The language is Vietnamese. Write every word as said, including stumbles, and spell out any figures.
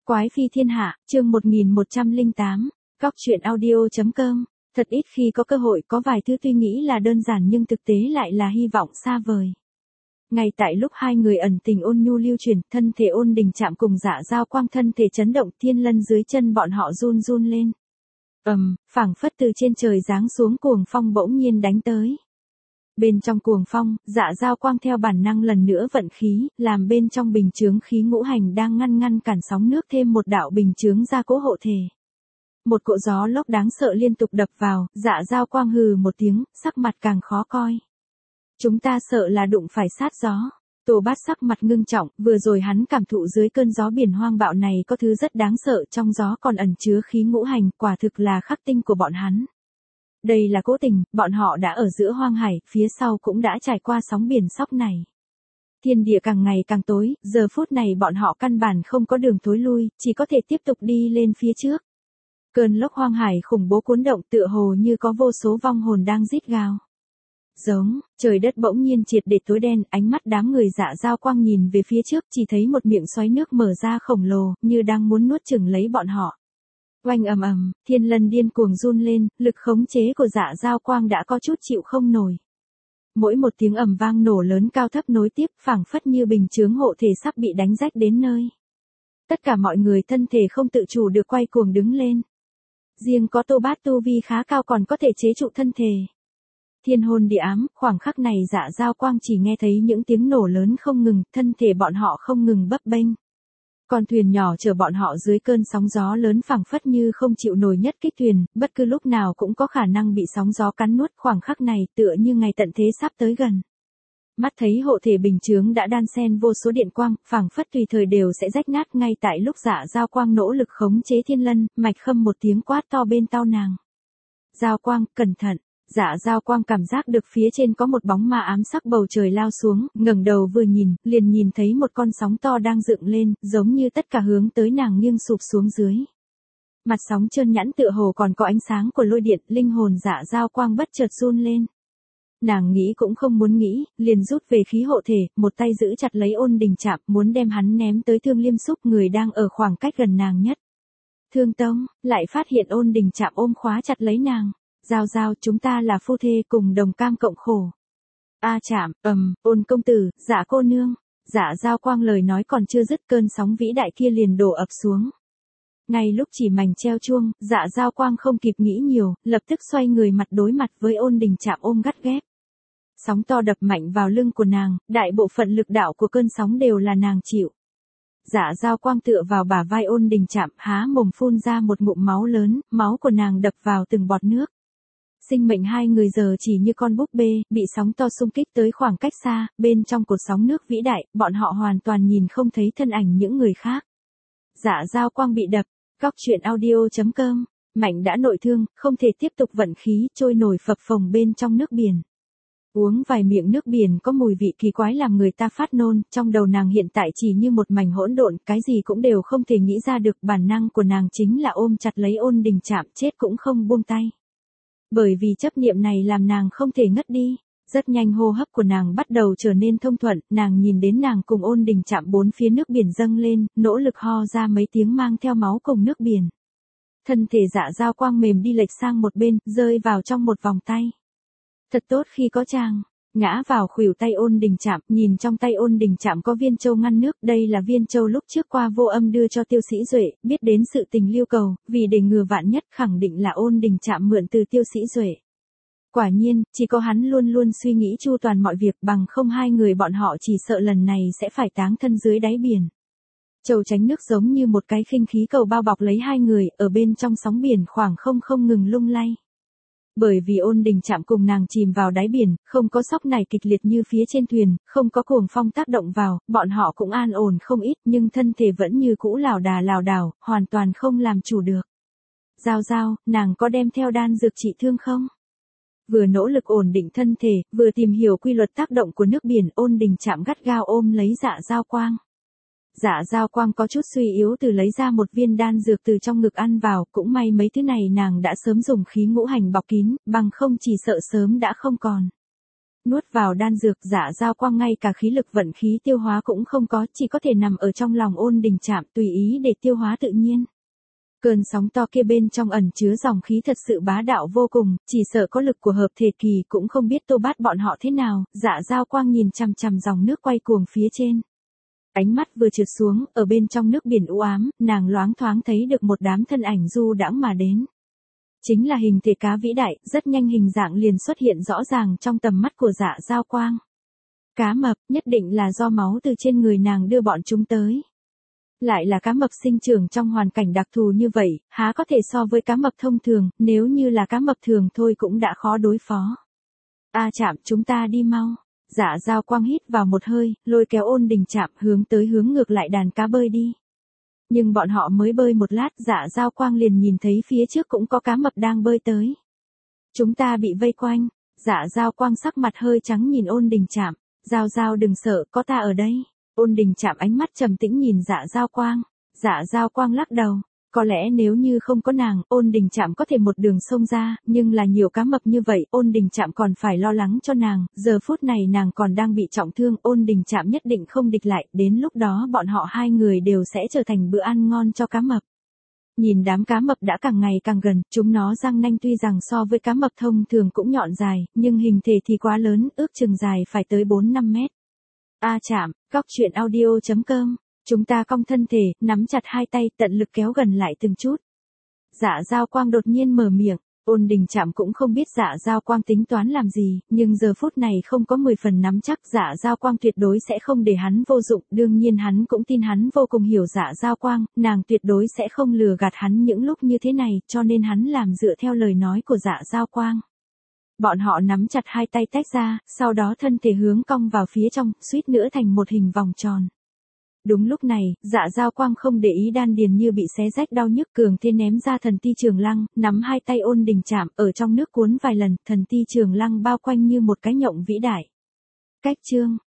Quái phi thiên hạ, chương một nghìn một trăm lẻ tám, Góc truyện audio chấm com. Thật ít khi có cơ hội, có vài thứ tuy nghĩ là đơn giản nhưng thực tế lại là hy vọng xa vời. Ngay tại lúc hai người ẩn tình ôn nhu lưu truyền, thân thể Ôn Đình chạm cùng Dạ Dao Quang thân thể chấn động, thiên lân dưới chân bọn họ run run lên. Ầm, phảng phất từ trên trời giáng xuống cuồng phong bỗng nhiên đánh tới. Bên trong cuồng phong, Dạ Dao Quang theo bản năng lần nữa vận khí, làm bên trong bình chướng khí ngũ hành đang ngăn ngăn cản sóng nước thêm một đạo bình chướng ra cố hộ thể. Một cỗ gió lốc đáng sợ liên tục đập vào, Dạ Dao Quang hừ một tiếng, sắc mặt càng khó coi. Chúng ta sợ là đụng phải sát gió. Tô Bát sắc mặt ngưng trọng, vừa rồi hắn cảm thụ dưới cơn gió biển hoang bạo này có thứ rất đáng sợ, trong gió còn ẩn chứa khí ngũ hành, quả thực là khắc tinh của bọn hắn. Đây là cố tình, bọn họ đã ở giữa hoang hải, phía sau cũng đã trải qua sóng biển sóc này. Thiên địa càng ngày càng tối, giờ phút này bọn họ căn bản không có đường thối lui, chỉ có thể tiếp tục đi lên phía trước. Cơn lốc hoang hải khủng bố cuốn động tựa hồ như có vô số vong hồn đang rít gào. Giống, trời đất bỗng nhiên triệt để tối đen, ánh mắt đám người Dạ Dao Quang nhìn về phía trước chỉ thấy một miệng xoáy nước mở ra khổng lồ, như đang muốn nuốt chửng lấy bọn họ. Oanh ầm ầm, thiên lân điên cuồng run lên, lực khống chế của Dạ Dao Quang đã có chút chịu không nổi. Mỗi một tiếng ầm vang nổ lớn cao thấp nối tiếp, phảng phất như bình chướng hộ thể sắp bị đánh rách đến nơi. Tất cả mọi người thân thể không tự chủ được quay cuồng đứng lên. Riêng có Tô Bát tu vi khá cao còn có thể chế trụ thân thể. Thiên hồn địa ám, khoảng khắc này Dạ Dao Quang chỉ nghe thấy những tiếng nổ lớn không ngừng, thân thể bọn họ không ngừng bấp bênh. Con thuyền nhỏ chở bọn họ dưới cơn sóng gió lớn phảng phất như không chịu nổi nhất kích thuyền, bất cứ lúc nào cũng có khả năng bị sóng gió cắn nuốt, khoảng khắc này tựa như ngày tận thế sắp tới gần. Mắt thấy hộ thể bình chướng đã đan xen vô số điện quang, phảng phất tùy thời đều sẽ rách nát, ngay tại lúc Dạ Dao Quang nỗ lực khống chế thiên lân, Mạch Khâm một tiếng quát to bên tai nàng. Dao Quang, cẩn thận. Dạ Dao Quang cảm giác được phía trên có một bóng ma ám sắc bầu trời lao xuống, ngẩng đầu vừa nhìn, liền nhìn thấy một con sóng to đang dựng lên, giống như tất cả hướng tới nàng nghiêng sụp xuống dưới. Mặt sóng trơn nhẵn tựa hồ còn có ánh sáng của lôi điện, linh hồn Dạ Dao Quang bất chợt run lên. Nàng nghĩ cũng không muốn nghĩ, liền rút về khí hộ thể, một tay giữ chặt lấy Ôn Đình chạm, muốn đem hắn ném tới Thương Liêm Xúc, người đang ở khoảng cách gần nàng nhất. Thương Tông, lại phát hiện Ôn Đình chạm ôm khóa chặt lấy nàng. Giao Giao, chúng ta là phu thê cùng đồng cam cộng khổ. A Chạm, ầm, Ôn công tử, Dạ cô nương. Dạ Dao Quang lời nói còn chưa dứt, cơn sóng vĩ đại kia liền đổ ập xuống. Ngay lúc chỉ mảnh treo chuông, Dạ Dao Quang không kịp nghĩ nhiều, lập tức xoay người mặt đối mặt với Ôn Đình chạm ôm gắt ghép. Sóng to đập mạnh vào lưng của nàng, đại bộ phận lực đạo của cơn sóng đều là nàng chịu. Dạ Dao Quang tựa vào bả vai Ôn Đình chạm, há mồm phun ra một ngụm máu lớn, máu của nàng đập vào từng bọt nước. Sinh mệnh hai người giờ chỉ như con búp bê, bị sóng to xung kích tới khoảng cách xa, bên trong cột sóng nước vĩ đại, bọn họ hoàn toàn nhìn không thấy thân ảnh những người khác. Dạ Dao Quang bị đập, Góc truyện audio chấm com, Mạnh đã nội thương, không thể tiếp tục vận khí, trôi nổi phập phồng bên trong nước biển. Uống vài miệng nước biển có mùi vị kỳ quái làm người ta phát nôn, trong đầu nàng hiện tại chỉ như một mảnh hỗn độn, cái gì cũng đều không thể nghĩ ra được, bản năng của nàng chính là ôm chặt lấy Ôn Đình chạm, chết cũng không buông tay. Bởi vì chấp niệm này làm nàng không thể ngất đi, rất nhanh hô hấp của nàng bắt đầu trở nên thông thuận, nàng nhìn đến nàng cùng Ôn Đình chạm bốn phía nước biển dâng lên, nỗ lực ho ra mấy tiếng mang theo máu cùng nước biển. Thân thể Dạ Dao Quang mềm đi lệch sang một bên, rơi vào trong một vòng tay. Thật tốt khi có chàng. Ngã vào khuỷu tay Ôn Đình chạm, nhìn trong tay Ôn Đình chạm có viên châu ngăn nước, đây là viên châu lúc trước qua Vô Âm đưa cho Tiêu Sĩ Duệ, biết đến sự tình lưu cầu, vì để ngừa vạn nhất khẳng định là Ôn Đình chạm mượn từ Tiêu Sĩ Duệ. Quả nhiên, chỉ có hắn luôn luôn suy nghĩ chu toàn mọi việc, bằng không hai người bọn họ chỉ sợ lần này sẽ phải táng thân dưới đáy biển. Châu tránh nước giống như một cái khinh khí cầu bao bọc lấy hai người, ở bên trong sóng biển khoảng không không ngừng lung lay. Bởi vì Ôn Đình chạm cùng nàng chìm vào đáy biển, không có sóc này kịch liệt như phía trên thuyền, không có cuồng phong tác động vào, bọn họ cũng an ổn không ít, nhưng thân thể vẫn như cũ lảo đà lảo đảo, hoàn toàn không làm chủ được. Giao Giao, nàng có đem theo đan dược trị thương không? Vừa nỗ lực ổn định thân thể, vừa tìm hiểu quy luật tác động của nước biển, Ôn Đình chạm gắt gao ôm lấy Dạ Dao Quang. Dạ Dao Quang có chút suy yếu từ lấy ra một viên đan dược từ trong ngực ăn vào, cũng may mấy thứ này nàng đã sớm dùng khí ngũ hành bọc kín, bằng không chỉ sợ sớm đã không còn. Nuốt vào đan dược, Dạ Dao Quang ngay cả khí lực vận khí tiêu hóa cũng không có, chỉ có thể nằm ở trong lòng Ôn Đình Trạm tùy ý để tiêu hóa tự nhiên. Cơn sóng to kia bên trong ẩn chứa dòng khí thật sự bá đạo vô cùng, chỉ sợ có lực của hợp thể kỳ cũng không biết Tô Bát bọn họ thế nào. Dạ Dao Quang nhìn chằm chằm dòng nước quay cuồng phía trên. Ánh mắt vừa trượt xuống, ở bên trong nước biển u ám, nàng loáng thoáng thấy được một đám thân ảnh du đãng mà đến. Chính là hình thể cá vĩ đại, rất nhanh hình dạng liền xuất hiện rõ ràng trong tầm mắt của Dạ Dao Quang. Cá mập, nhất định là do máu từ trên người nàng đưa bọn chúng tới. Lại là cá mập sinh trưởng trong hoàn cảnh đặc thù như vậy, há có thể so với cá mập thông thường, nếu như là cá mập thường thôi cũng đã khó đối phó. A Trạm, chúng ta đi mau. Dạ Dao Quang hít vào một hơi, lôi kéo Ôn Đình Trạm hướng tới hướng ngược lại đàn cá bơi đi. Nhưng bọn họ mới bơi một lát, Dạ Dao Quang liền nhìn thấy phía trước cũng có cá mập đang bơi tới. Chúng ta bị vây quanh. Dạ Dao Quang sắc mặt hơi trắng nhìn Ôn Đình Trạm. Dao Dao đừng sợ, có ta ở đây. Ôn Đình Trạm ánh mắt trầm tĩnh nhìn Dạ Dao Quang. Dạ Dao Quang lắc đầu. Có lẽ nếu như không có nàng, Ôn Đình Trạm có thể một đường xông ra, nhưng là nhiều cá mập như vậy, Ôn Đình Trạm còn phải lo lắng cho nàng, giờ phút này nàng còn đang bị trọng thương, Ôn Đình Trạm nhất định không địch lại, đến lúc đó bọn họ hai người đều sẽ trở thành bữa ăn ngon cho cá mập. Nhìn đám cá mập đã càng ngày càng gần, chúng nó răng nanh tuy rằng so với cá mập thông thường cũng nhọn dài, nhưng hình thể thì quá lớn, ước chừng dài phải tới bốn năm mét. A Trạm, góc truyện audio chấm com. Chúng ta cong thân thể, nắm chặt hai tay, tận lực kéo gần lại từng chút. Dạ Dao Quang đột nhiên mở miệng, Ôn Đình Trạm cũng không biết Dạ Dao Quang tính toán làm gì, nhưng giờ phút này không có mười phần nắm chắc, Dạ Dao Quang tuyệt đối sẽ không để hắn vô dụng, đương nhiên hắn cũng tin hắn vô cùng hiểu Dạ Dao Quang, nàng tuyệt đối sẽ không lừa gạt hắn những lúc như thế này, cho nên hắn làm dựa theo lời nói của Dạ Dao Quang. Bọn họ nắm chặt hai tay tách ra, sau đó thân thể hướng cong vào phía trong, suýt nữa thành một hình vòng tròn. Đúng lúc này, Dạ Dao Quang không để ý đan điền như bị xé rách đau nhức, cường thế ném ra thần ti trường lăng, nắm hai tay Ôn Đình Trạm ở trong nước cuốn vài lần, thần ti trường lăng bao quanh như một cái nhộng vĩ đại. Cách chương